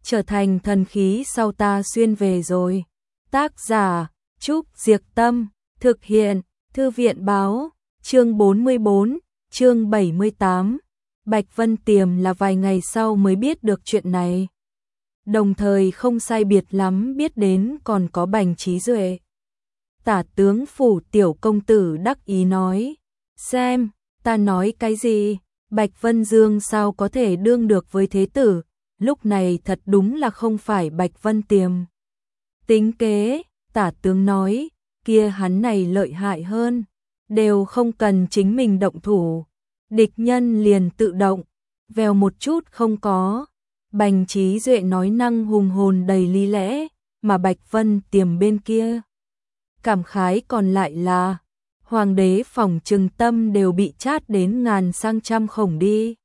trở thành thần khí sau ta xuyên về rồi. Tác giả Trúc Diệc Tâm, thực hiện Thư viện Báo, chương 44, chương 78. Bạch Vân Tiềm là vài ngày sau mới biết được chuyện này. Đồng thời không sai biệt lắm biết đến còn có Bành Trí Duệ. Tả tướng phủ tiểu công tử đắc ý nói, xem, ta nói cái gì, Bạch Vân Dương sao có thể đương được với thế tử, lúc này thật đúng là không phải Bạch Vân Tiềm. Tính kế, tả tướng nói, kia hắn này lợi hại hơn, đều không cần chính mình động thủ, địch nhân liền tự động, vèo một chút không có. Bành Trí Duệ nói năng hùng hồn đầy lý lẽ, mà Bạch Vân Tiềm bên kia cảm khái còn lại là, hoàng đế phỏng chừng tâm đều bị chát đến ngàn sang trăm khổng đi.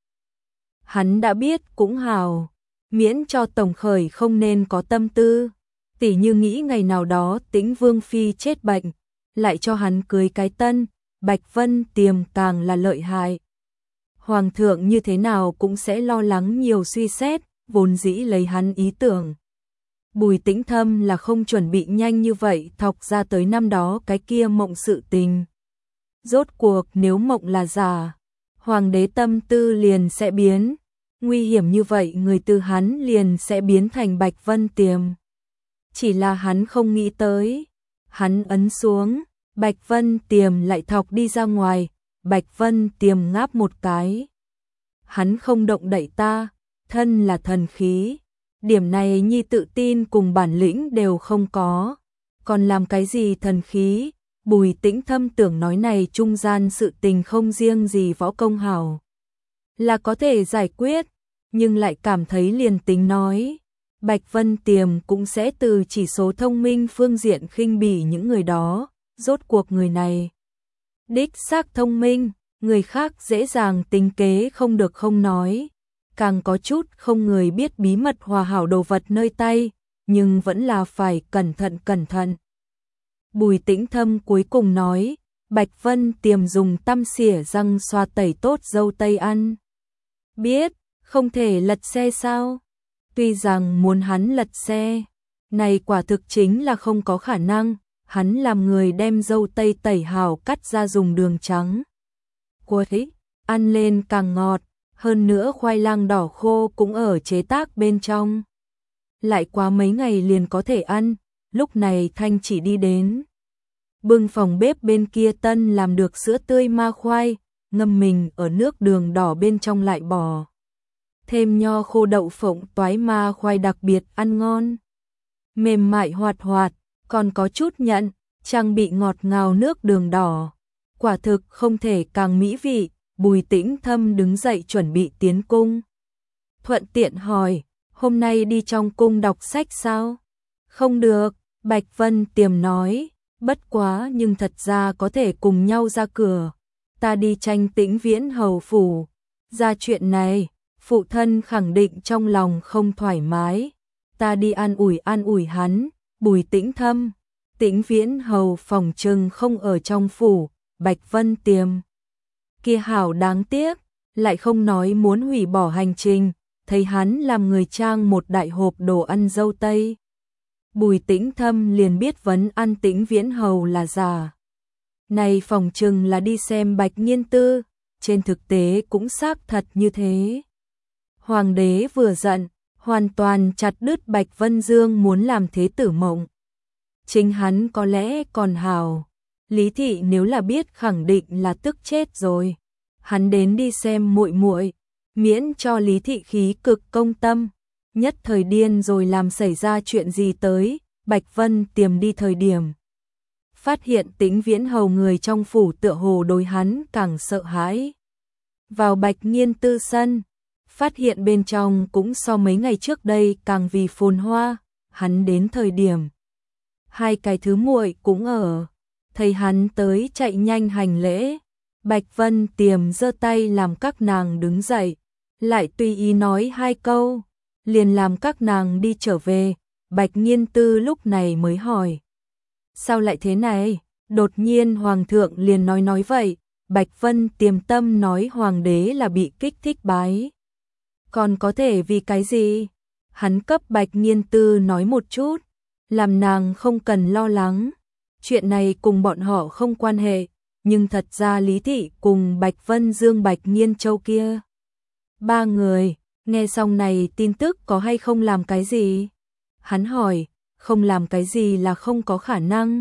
Hắn đã biết cũng hào, miễn cho tổng khởi không nên có tâm tư, tỉ như nghĩ ngày nào đó Tĩnh Vương Phi chết bệnh, lại cho hắn cưới cái tân, Bạch Vân Tiềm càng là lợi hại. Hoàng thượng như thế nào cũng sẽ lo lắng nhiều suy xét, vốn dĩ lấy hắn ý tưởng. Bùi Tĩnh Thâm là không chuẩn bị nhanh như vậy thọc ra tới năm đó cái kia mộng sự tình. Rốt cuộc nếu mộng là giả, hoàng đế tâm tư liền sẽ biến, nguy hiểm như vậy người từ hắn liền sẽ biến thành Bạch Vân Tiềm. Chỉ là hắn không nghĩ tới, hắn ấn xuống, Bạch Vân Tiềm lại thọc đi ra ngoài, Bạch Vân Tiềm ngáp một cái. Hắn không động đậy ta, thân là thần khí. Điểm này nhi tự tin cùng bản lĩnh đều không có, còn làm cái gì thần khí, Bùi Tĩnh Thâm tưởng nói này trung gian sự tình không riêng gì võ công hảo là có thể giải quyết, nhưng lại cảm thấy liền tính nói, Bạch Vân Tiềm cũng sẽ từ chỉ số thông minh phương diện khinh bỉ những người đó, rốt cuộc người này đích xác thông minh, người khác dễ dàng tính kế không được không nói. Càng có chút không người biết bí mật hòa hảo đồ vật nơi tay, nhưng vẫn là phải cẩn thận. Bùi Tĩnh Thâm cuối cùng nói, Bạch Vân Tiềm dùng tăm xỉa răng xoa tẩy tốt dâu tây ăn. Biết, không thể lật xe sao? Tuy rằng muốn hắn lật xe, này quả thực chính là không có khả năng, hắn làm người đem dâu tây tẩy hảo cắt ra dùng đường trắng. Quấy, ăn lên càng ngọt. Hơn nữa khoai lang đỏ khô cũng ở chế tác bên trong. Lại quá mấy ngày liền có thể ăn, lúc này Thanh chỉ đi đến. Bưng phòng bếp bên kia tân làm được sữa tươi ma khoai, ngâm mình ở nước đường đỏ bên trong lại bò. Thêm nho khô đậu phộng toái ma khoai đặc biệt ăn ngon. Mềm mại hoạt hoạt, còn có chút nhận, trang bị ngọt ngào nước đường đỏ. Quả thực không thể càng mỹ vị. Bùi Tĩnh Thâm đứng dậy chuẩn bị tiến cung. Thuận tiện hỏi, hôm nay đi trong cung đọc sách sao? Không được, Bạch Vân Tiềm nói, bất quá nhưng thật ra có thể cùng nhau ra cửa. Ta đi tranh Tĩnh Viễn hầu phủ. Ra chuyện này, phụ thân khẳng định trong lòng không thoải mái. Ta đi an ủi hắn, Bùi Tĩnh Thâm. Tĩnh Viễn hầu phòng trừng không ở trong phủ, Bạch Vân Tiềm. Kia hảo đáng tiếc, lại không nói muốn hủy bỏ hành trình, thấy hắn làm người trang một đại hộp đồ ăn dâu tây. Bùi Tĩnh Thâm liền biết vấn ăn Tĩnh Viễn hầu là giả. Này phòng trừng là đi xem Bạch Nghiên Tư, trên thực tế cũng xác thật như thế. Hoàng đế vừa giận, hoàn toàn chặt đứt Bạch Vân Dương muốn làm thế tử mộng. Chính hắn có lẽ còn hào. Lý thị nếu là biết khẳng định là tức chết rồi. Hắn đến đi xem muội muội, miễn cho Lý thị khí cực công tâm, nhất thời điên rồi làm xảy ra chuyện gì tới. Bạch Vân Tiềm đi thời điểm, phát hiện Tĩnh Viễn hầu người trong phủ tựa hồ đối hắn càng sợ hãi. Vào Bạch Nghiên Tư sân, phát hiện bên trong cũng so mấy ngày trước đây càng vì phồn hoa. Hắn đến thời điểm, hai cái thứ muội cũng ở. Thấy hắn tới chạy nhanh hành lễ, Bạch Vân Tiềm giơ tay làm các nàng đứng dậy, lại tùy ý nói hai câu, liền làm các nàng đi trở về. Bạch Nghiên Tư lúc này mới hỏi, sao lại thế này? Đột nhiên hoàng thượng liền nói vậy. Bạch Vân Tiềm tâm nói hoàng đế là bị kích thích bái. Còn có thể vì cái gì? Hắn cấp Bạch Nghiên Tư nói một chút, làm nàng không cần lo lắng. Chuyện này cùng bọn họ không quan hệ, nhưng thật ra Lý Thị cùng Bạch Vân Dương Bạch Nghiên Châu kia. Ba người, nghe xong này tin tức có hay không làm cái gì? Hắn hỏi, không làm cái gì là không có khả năng.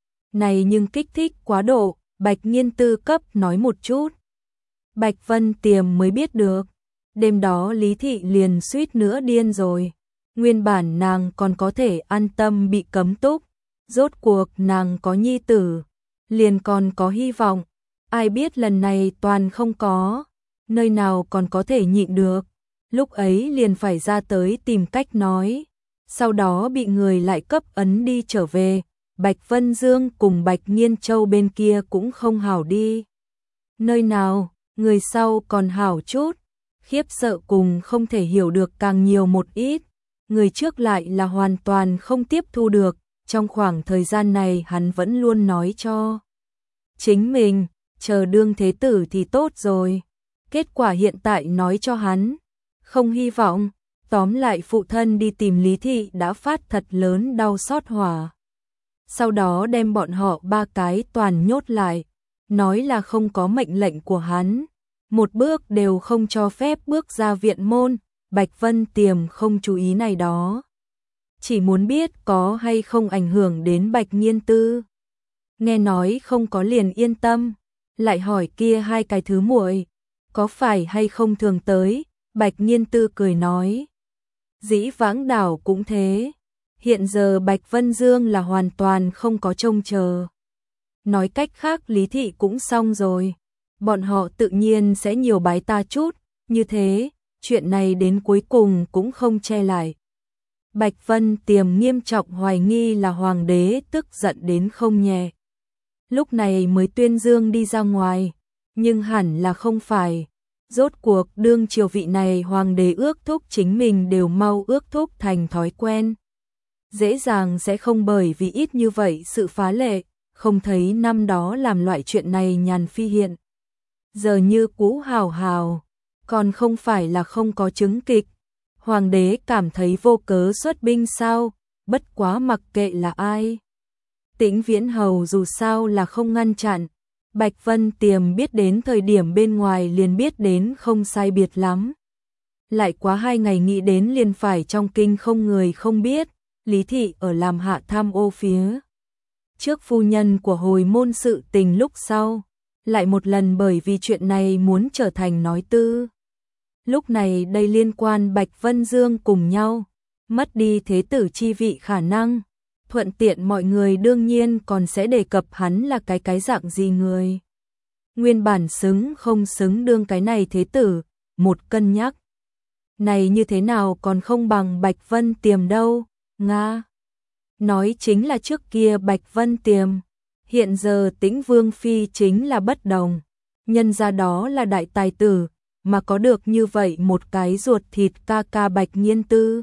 Này nhưng kích thích quá độ, Bạch Nghiên Tư cấp nói một chút. Bạch Vân Tiềm mới biết được, đêm đó Lý Thị liền suýt nữa điên rồi. Nguyên bản nàng còn có thể an tâm bị cấm túc, rốt cuộc nàng có nhi tử, liền còn có hy vọng. Ai biết lần này toàn không có, nơi nào còn có thể nhịn được. Lúc ấy liền phải ra tới tìm cách nói, sau đó bị người lại cấp ấn đi trở về. Bạch Vân Dương cùng Bạch Nghiên Châu bên kia cũng không hảo đi. Nơi nào, người sau còn hảo chút, khiếp sợ cùng không thể hiểu được càng nhiều một ít. Người trước lại là hoàn toàn không tiếp thu được, trong khoảng thời gian này hắn vẫn luôn nói cho chính mình, chờ đương thế tử thì tốt rồi. Kết quả hiện tại nói cho hắn, không hy vọng. Tóm lại phụ thân đi tìm Lý Thị đã phát thật lớn đau xót hỏa. Sau đó đem bọn họ ba cái toàn nhốt lại, nói là không có mệnh lệnh của hắn, một bước đều không cho phép bước ra viện môn. Bạch Vân Tiềm không chú ý này đó, chỉ muốn biết có hay không ảnh hưởng đến Bạch Nghiên Tư. Nghe nói không có liền yên tâm, lại hỏi kia hai cái thứ muội có phải hay không thường tới. Bạch Nghiên Tư cười nói, dĩ vãng đảo cũng thế, hiện giờ Bạch Vân Dương là hoàn toàn không có trông chờ. Nói cách khác Lý Thị cũng xong rồi, bọn họ tự nhiên sẽ nhiều bái ta chút, như thế, chuyện này đến cuối cùng cũng không che lại. Bạch Vân Tiềm nghiêm trọng hoài nghi là hoàng đế tức giận đến không nhẹ. Lúc này mới tuyên dương đi ra ngoài, nhưng hẳn là không phải. Rốt cuộc đương triều vị này hoàng đế ước thúc chính mình đều mau ước thúc thành thói quen. Dễ dàng sẽ không bởi vì ít như vậy sự phá lệ, không thấy năm đó làm loại chuyện này nhàn phi hiện. Giờ như cũ hào hào, còn không phải là không có chứng kịch. Hoàng đế cảm thấy vô cớ xuất binh sao, bất quá mặc kệ là ai. Tĩnh Viễn Hầu dù sao là không ngăn chặn. Bạch Vân Tiềm biết đến thời điểm bên ngoài liền biết đến không sai biệt lắm. Lại quá 2 ngày nghĩ đến liền phải trong kinh không người không biết, Lý Thị ở làm hạ tham ô phía trước phu nhân của hồi môn sự tình lúc sau, lại một lần bởi vì chuyện này muốn trở thành nói tư. Lúc này đây liên quan Bạch Vân Dương cùng nhau, mất đi thế tử chi vị khả năng, thuận tiện mọi người đương nhiên còn sẽ đề cập hắn là cái dạng gì người. Nguyên bản xứng không xứng đương cái này thế tử, một cân nhắc. Này như thế nào còn không bằng Bạch Vân Tiềm đâu, Nga. Nói chính là trước kia Bạch Vân Tiềm, hiện giờ Tĩnh Vương Phi chính là bất đồng. Nhân ra đó là đại tài tử, mà có được như vậy một cái ruột thịt ca ca Bạch Nghiên Tư.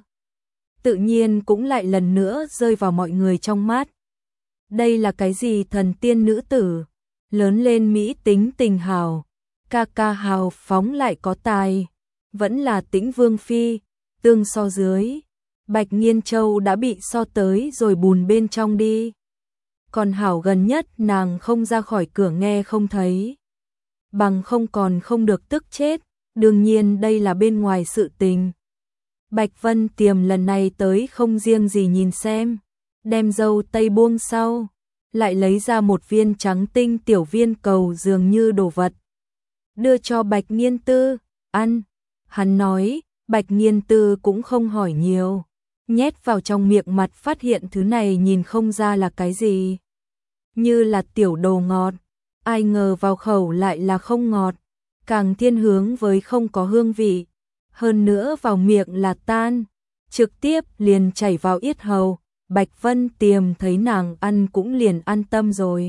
Tự nhiên cũng lại lần nữa rơi vào mọi người trong mắt. Đây là cái gì thần tiên nữ tử, lớn lên mỹ tính tình hào, ca ca hào phóng lại có tài, vẫn là Tĩnh Vương Phi, tương so dưới. Bạch Nghiên Châu đã bị so tới rồi bùn bên trong đi. Còn hảo gần nhất nàng không ra khỏi cửa nghe không thấy. Bằng không còn không được tức chết, đương nhiên đây là bên ngoài sự tình. Bạch Vân Tiềm lần này tới không riêng gì nhìn xem, đem dâu tây buông sau, lại lấy ra một viên trắng tinh tiểu viên cầu dường như đồ vật. Đưa cho Bạch Nghiên Tư, ăn. Hắn nói, Bạch Nghiên Tư cũng không hỏi nhiều, nhét vào trong miệng mặt phát hiện thứ này nhìn không ra là cái gì. Như là tiểu đồ ngọt, ai ngờ vào khẩu lại là không ngọt, càng thiên hướng với không có hương vị. Hơn nữa vào miệng là tan, trực tiếp liền chảy vào yết hầu. Bạch Vân Tiềm thấy nàng ăn cũng liền an tâm rồi.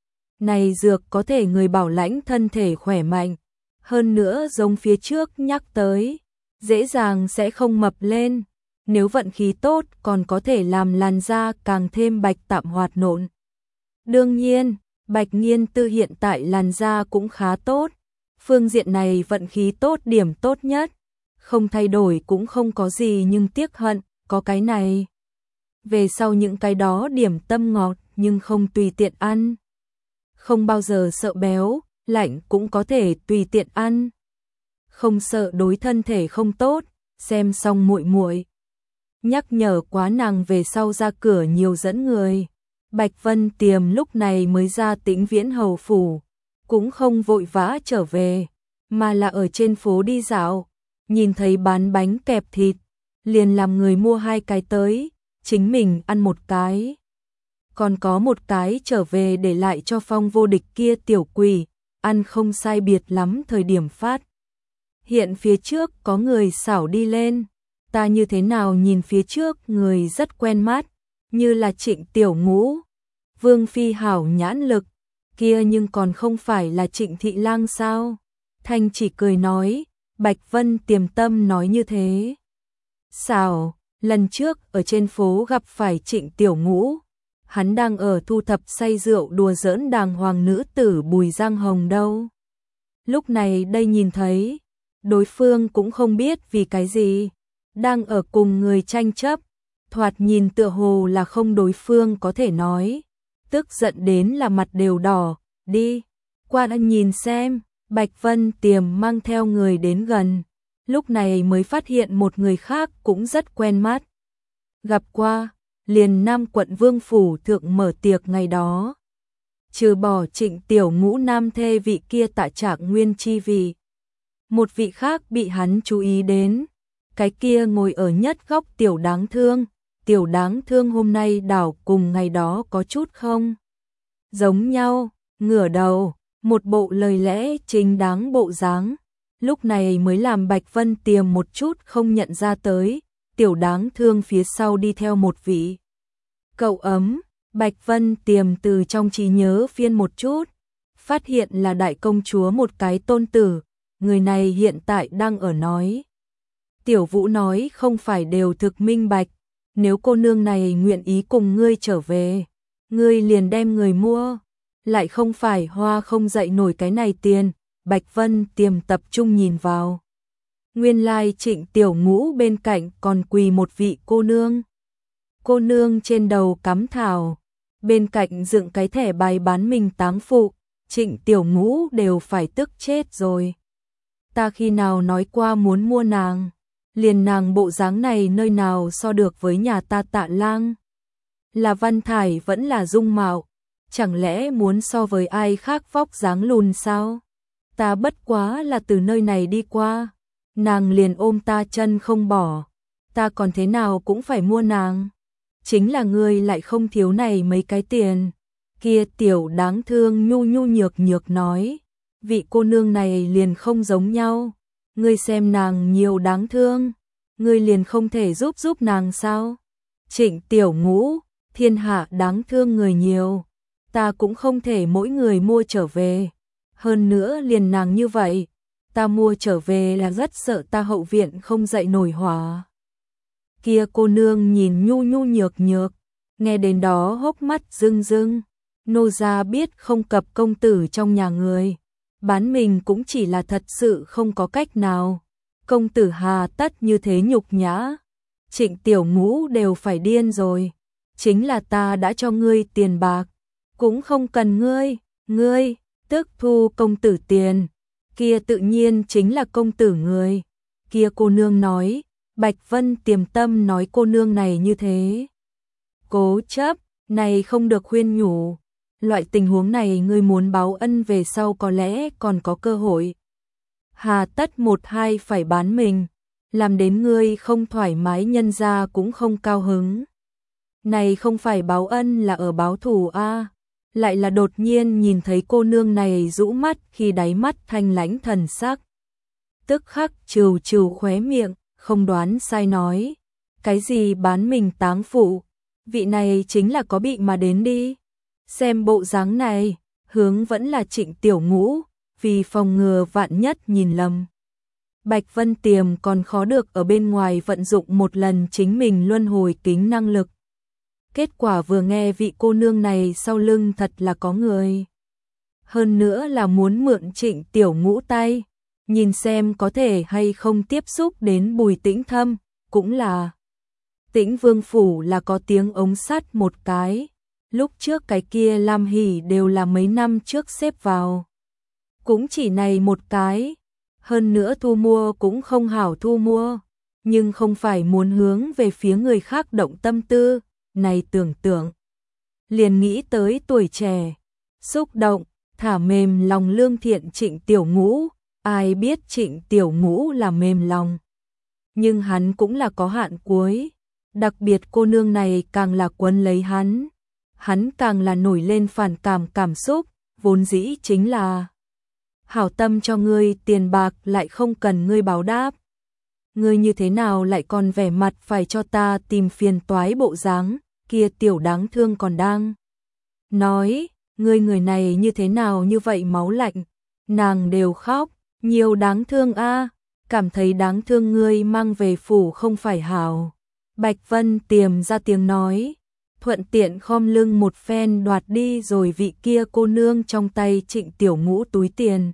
Này dược có thể người bảo lãnh thân thể khỏe mạnh, hơn nữa giống phía trước nhắc tới, dễ dàng sẽ không mập lên, nếu vận khí tốt còn có thể làm làn da càng thêm bạch tạm hoạt nộn. Đương nhiên, Bạch Nghiên Tư hiện tại làn da cũng khá tốt, phương diện này vận khí tốt điểm tốt nhất, không thay đổi cũng không có gì nhưng tiếc hận, có cái này. Về sau những cái đó điểm tâm ngọt nhưng không tùy tiện ăn. Không bao giờ sợ béo, lạnh cũng có thể tùy tiện ăn. Không sợ đối thân thể không tốt, xem xong muội muội nhắc nhở quá nàng về sau ra cửa nhiều dẫn người. Bạch Vân Tiềm lúc này mới ra Tĩnh Viễn hầu phủ, cũng không vội vã trở về, mà là ở trên phố đi dạo, nhìn thấy bán bánh kẹp thịt, liền làm người mua 2 cái tới, chính mình ăn 1 cái. Còn có 1 cái trở về để lại cho Phong Vô Địch kia tiểu quỷ, ăn không sai biệt lắm thời điểm phát. Hiện phía trước có người xảo đi lên, ta như thế nào nhìn phía trước người rất quen mắt, như là Trịnh Tiểu Ngũ. Vương Phi hảo nhãn lực, kia nhưng còn không phải là Trịnh Thị Lang sao? Thanh chỉ cười nói, Bạch Vân Tiềm tâm nói như thế. Xảo, lần trước ở trên phố gặp phải Trịnh Tiểu Ngũ, hắn đang ở thu thập say rượu đùa giỡn đàng hoàng nữ tử Bùi Giang Hồng đâu. Lúc này đây nhìn thấy, đối phương cũng không biết vì cái gì, đang ở cùng người tranh chấp, thoạt nhìn tựa hồ là không đối phương có thể nói, tức giận đến là mặt đều đỏ, đi, qua đã nhìn xem, Bạch Vân Tiềm mang theo người đến gần, lúc này mới phát hiện một người khác cũng rất quen mắt. Gặp qua, liền Nam quận Vương phủ thượng mở tiệc ngày đó. Trừ bỏ Trịnh Tiểu Ngũ nam thê vị kia Tạ Trạc Nguyên chi vị. Một vị khác bị hắn chú ý đến, cái kia ngồi ở nhất góc Tiểu Đáng Thương. Tiểu Đáng Thương hôm nay đảo cùng ngày đó có chút không giống nhau, ngửa đầu, một bộ lời lẽ chính đáng bộ dáng. Lúc này mới làm Bạch Vân Tiềm một chút không nhận ra tới, Tiểu Đáng Thương phía sau đi theo một vị cậu ấm. Bạch Vân Tiềm từ trong trí nhớ phiên một chút, phát hiện là đại công chúa một cái tôn tử, người này hiện tại đang ở nói. Tiểu Vũ nói không phải đều thực minh bạch, nếu cô nương này nguyện ý cùng ngươi trở về, ngươi liền đem người mua, lại không phải hoa không dậy nổi cái này tiền. Bạch Vân Tiềm tập trung nhìn vào. Nguyên lai Trịnh Tiểu Ngũ bên cạnh còn quỳ một vị cô nương. Cô nương trên đầu cắm thảo, bên cạnh dựng cái thẻ bài bán mình táng phụ, Trịnh Tiểu Ngũ đều phải tức chết rồi. Ta khi nào nói qua muốn mua nàng, liền nàng bộ dáng này nơi nào so được với nhà ta Tạ Lang. Là văn thải vẫn là dung mạo, chẳng lẽ muốn so với ai khác vóc dáng lùn sao? Ta bất quá là từ nơi này đi qua, nàng liền ôm ta chân không bỏ, ta còn thế nào cũng phải mua nàng. Chính là ngươi lại không thiếu này mấy cái tiền. Kia Tiểu Đáng Thương nhu nhu nhược nhược nói, vị cô nương này liền không giống nhau, ngươi xem nàng nhiều đáng thương, ngươi liền không thể giúp nàng sao? Trịnh Tiểu Ngũ, thiên hạ đáng thương người nhiều, ta cũng không thể mỗi người mua trở về. Hơn nữa liền nàng như vậy, ta mua trở về là rất sợ ta hậu viện không dậy nổi hỏa. Kia cô nương nhìn nhu nhu nhược nhược, nghe đến đó hốc mắt rưng rưng, nô gia biết không cập công tử trong nhà người, bán mình cũng chỉ là thật sự không có cách nào. Công tử hà tất như thế nhục nhã, Trịnh Tiểu Ngũ đều phải điên rồi, chính là ta đã cho ngươi tiền bạc, cũng không cần ngươi tức thu công tử tiền, kia tự nhiên chính là công tử người. Kia cô nương nói, Bạch Vân Tiềm tâm nói cô nương này như thế. Cố chấp, này không được khuyên nhủ, loại tình huống này ngươi muốn báo ân về sau có lẽ còn có cơ hội. Hà tất một hai phải bán mình, làm đến ngươi không thoải mái nhân ra cũng không cao hứng. Này không phải báo ân là ở báo thù a. Lại là đột nhiên nhìn thấy cô nương này rũ mắt khi đáy mắt thanh lãnh thần sắc. Tức khắc trừ trừ khóe miệng, không đoán sai nói. Cái gì bán mình táng phụ, vị này chính là có bị mà đến đi. Xem bộ dáng này, hướng vẫn là Trịnh Tiểu Ngũ, vì phòng ngừa vạn nhất nhìn lầm. Bạch Vân Tiềm còn khó được ở bên ngoài vận dụng một lần chính mình luân hồi kính năng lực. Kết quả vừa nghe vị cô nương này sau lưng thật là có người. Hơn nữa là muốn mượn Trịnh Tiểu Ngũ tay, nhìn xem có thể hay không tiếp xúc đến Bùi Tĩnh Thâm, cũng là. Tĩnh Vương phủ là có tiếng ống sắt một cái, lúc trước cái kia Lam Hỷ đều là mấy năm trước xếp vào. Cũng chỉ này một cái, hơn nữa thu mua cũng không hảo thu mua, nhưng không phải muốn hướng về phía người khác động tâm tư, này tưởng tượng. Liền nghĩ tới tuổi trẻ, xúc động, thả mềm lòng lương thiện Trịnh Tiểu Ngũ, ai biết Trịnh Tiểu Ngũ là mềm lòng. Nhưng hắn cũng là có hạn cuối, đặc biệt cô nương này càng là quấn lấy hắn càng là nổi lên phản cảm xúc, vốn dĩ chính là hảo tâm cho ngươi tiền bạc lại không cần ngươi báo đáp. Ngươi như thế nào lại còn vẻ mặt phải cho ta tìm phiền toái bộ dáng, kia tiểu đáng thương còn đang nói, ngươi người này như thế nào như vậy máu lạnh, nàng đều khóc, nhiều đáng thương a, cảm thấy đáng thương ngươi mang về phủ không phải hảo. Bạch Vân Tiềm ra tiếng nói, thuận tiện khom lưng một phen đoạt đi rồi vị kia cô nương trong tay Trịnh Tiểu Ngũ túi tiền.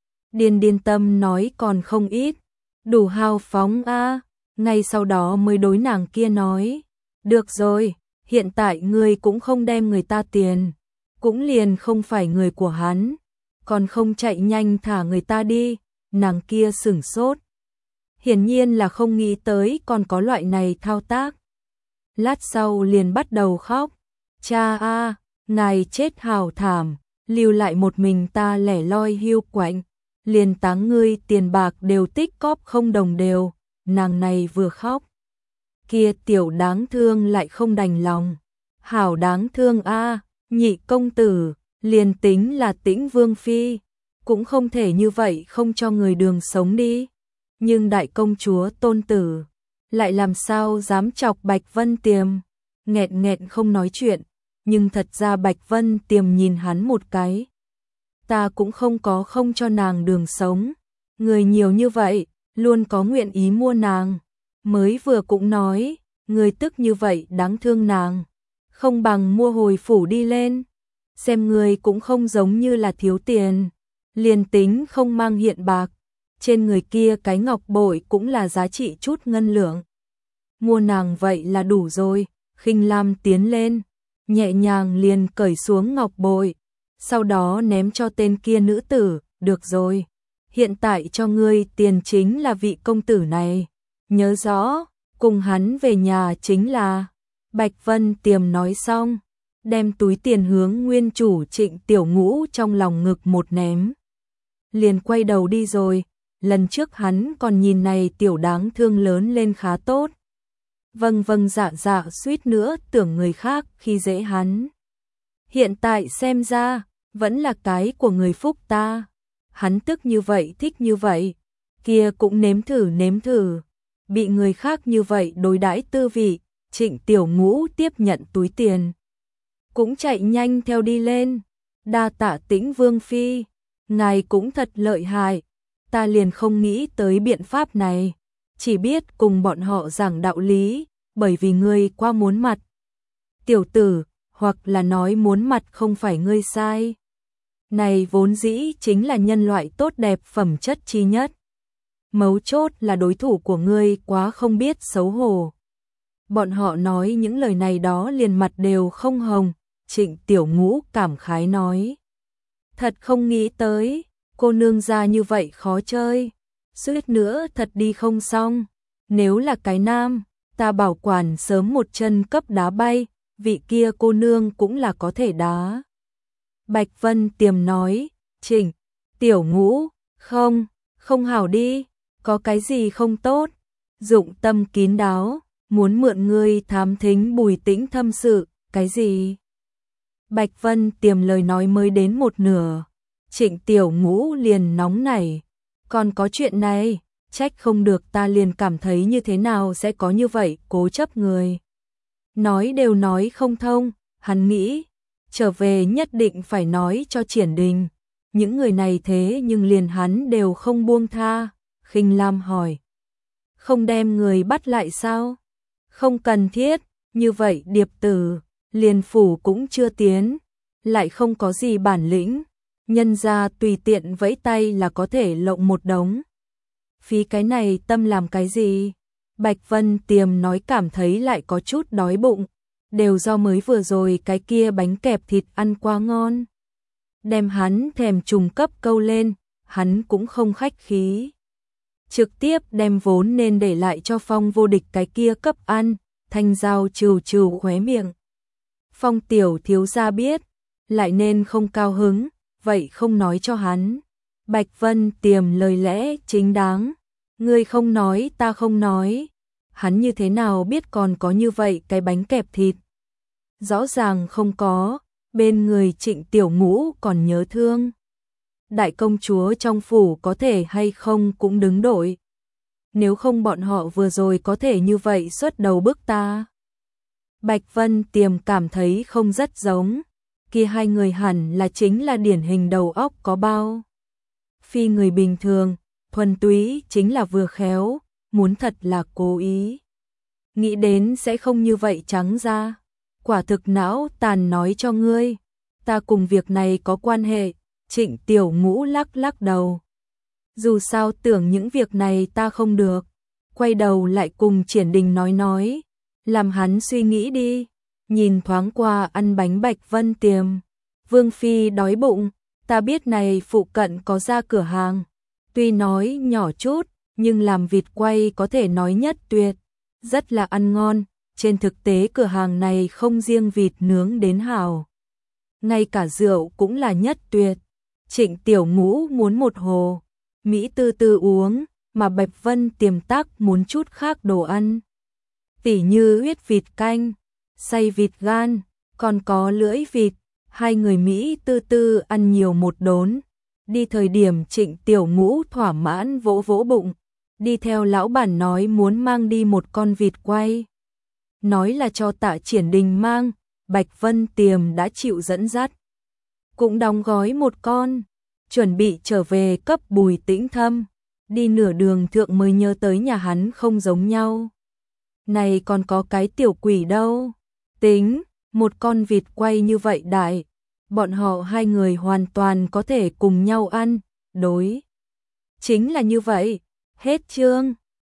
Điên tâm nói còn không ít, đủ hào phóng a, ngay sau đó mới đối nàng kia nói, được rồi, hiện tại ngươi cũng không đem người ta tiền, cũng liền không phải người của hắn, còn không chạy nhanh thả người ta đi, nàng kia sửng sốt. Hiển nhiên là không nghĩ tới còn có loại này thao tác. Lát sau liền bắt đầu khóc, cha a, ngài chết hào thảm, lưu lại một mình ta lẻ loi hiu quạnh, liền táng ngươi tiền bạc đều tích cóp không đồng đều, nàng này vừa khóc. Kia tiểu đáng thương lại không đành lòng, hảo đáng thương a, nhị công tử, liền tính là Tĩnh Vương phi, cũng không thể như vậy không cho người đường sống đi. Nhưng đại công chúa tôn tử, lại làm sao dám chọc Bạch Vân Tiềm, nghẹn không nói chuyện, nhưng thật ra Bạch Vân Tiềm nhìn hắn một cái. Ta cũng không có không cho nàng đường sống, người nhiều như vậy, luôn có nguyện ý mua nàng, mới vừa cũng nói, người tức như vậy đáng thương nàng, không bằng mua hồi phủ đi lên, xem người cũng không giống như là thiếu tiền, liền tính không mang hiện bạc, trên người kia cái ngọc bội cũng là giá trị chút ngân lượng. Mua nàng vậy là đủ rồi, Khinh Lam tiến lên, nhẹ nhàng liền cởi xuống ngọc bội, sau đó ném cho tên kia nữ tử, được rồi, hiện tại cho ngươi tiền chính là vị công tử này, nhớ rõ, cùng hắn về nhà chính là. Bạch Vân Tiềm nói xong, đem túi tiền hướng nguyên chủ Trịnh Tiểu Ngũ trong lòng ngực một ném. Liền quay đầu đi rồi, lần trước hắn còn nhìn này tiểu đáng thương lớn lên khá tốt. Vâng dạ suýt nữa tưởng người khác khi dễ hắn. Hiện tại xem ra, vẫn là cái của người phúc ta. Hắn tức như vậy thích như vậy, kia cũng nếm thử. Bị người khác như vậy đối đãi tư vị, Trịnh Tiểu Ngũ tiếp nhận túi tiền. Cũng chạy nhanh theo đi lên, đa tạ Tĩnh Vương phi, ngài cũng thật lợi hại, ta liền không nghĩ tới biện pháp này, chỉ biết cùng bọn họ giảng đạo lý, bởi vì ngươi quá muốn mặt. Tiểu tử, hoặc là nói muốn mặt không phải ngươi sai. Này vốn dĩ chính là nhân loại tốt đẹp phẩm chất chi nhất. Mấu chốt là đối thủ của ngươi quá không biết xấu hổ. Bọn họ nói những lời này đó liền mặt đều không hồng, Trịnh Tiểu Ngũ cảm khái nói. Thật không nghĩ tới, cô nương ra như vậy khó chơi, suýt nữa thật đi không xong, nếu là cái nam, ta bảo quản sớm một chân cấp đá bay, vị kia cô nương cũng là có thể đá. Bạch Vân Tiềm nói, Trịnh Tiểu Ngũ, không hảo đi, có cái gì không tốt, dụng tâm kín đáo, muốn mượn ngươi thám thính Bùi Tĩnh Thâm sự, cái gì? Bạch Vân Tiềm lời nói mới đến một nửa, Trịnh Tiểu Ngũ liền nóng nảy, còn có chuyện này, trách không được ta liền cảm thấy như thế nào sẽ có như vậy cố chấp người. Nói đều nói không thông, hắn nghĩ, trở về nhất định phải nói cho Triển Đình, những người này thế nhưng liền hắn đều không buông tha. Khinh Lam hỏi, không đem người bắt lại sao? Không cần thiết, như vậy điệp tử, liền phủ cũng chưa tiến, lại không có gì bản lĩnh, nhân ra tùy tiện vẫy tay là có thể lộng một đống. Phí cái này tâm làm cái gì? Bạch Vân Tiềm nói cảm thấy lại có chút đói bụng, đều do mới vừa rồi cái kia bánh kẹp thịt ăn quá ngon. Đem hắn thèm trùng cấp câu lên, hắn cũng không khách khí. Trực tiếp đem vốn nên để lại cho Phong Vô Địch cái kia cấp ăn, thanh dao trừ trừ khóe miệng. Phong tiểu thiếu gia biết, lại nên không cao hứng, vậy không nói cho hắn. Bạch Vân Tiềm lời lẽ chính đáng, ngươi không nói ta không nói. Hắn như thế nào biết còn có như vậy cái bánh kẹp thịt? Rõ ràng không có, bên người Trịnh Tiểu Ngũ còn nhớ thương. Đại công chúa trong phủ có thể hay không cũng đứng đội. Nếu không bọn họ vừa rồi có thể như vậy xuất đầu bức ta. Bạch Vân Tiềm cảm thấy không rất giống. Kia hai người hẳn là chính là điển hình đầu óc có bao. Phi người bình thường, thuần túy chính là vừa khéo, muốn thật là cố ý. Nghĩ đến sẽ không như vậy trắng ra. Quả thực não tàn nói cho ngươi. Ta cùng việc này có quan hệ. Trịnh Tiểu Ngũ lắc lắc đầu. Dù sao tưởng những việc này ta không được. Quay đầu lại cùng Triển Đình nói. Làm hắn suy nghĩ đi. Nhìn thoáng qua ăn bánh Bạch Vân Tiềm. Vương Phi đói bụng. Ta biết này phụ cận có ra cửa hàng. Tuy nói nhỏ chút, nhưng làm vịt quay có thể nói nhất tuyệt. Rất là ăn ngon. Trên thực tế cửa hàng này không riêng vịt nướng đến hảo. Ngay cả rượu cũng là nhất tuyệt. Trịnh Tiểu Ngũ muốn một hồ. Mỹ tư tư uống, mà Bạch Vân Tiềm tắc muốn chút khác đồ ăn. Tỉ như huyết vịt canh, xay vịt gan, còn có lưỡi vịt. Hai người Mỹ tư tư ăn nhiều một đốn. Đi thời điểm Trịnh Tiểu Ngũ thỏa mãn vỗ vỗ bụng. Đi theo lão bản nói muốn mang đi một con vịt quay. Nói là cho Tạ Triển Đình mang, Bạch Vân Tiềm đã chịu dẫn dắt. Cũng đóng gói một con, chuẩn bị trở về cấp Bùi Tĩnh Thâm. Đi nửa đường thượng mới nhớ tới nhà hắn không giống nhau. Này còn có cái tiểu quỷ đâu. Tính, một con vịt quay như vậy đại. Bọn họ hai người hoàn toàn có thể cùng nhau ăn, đối. Chính là như vậy, hết chương.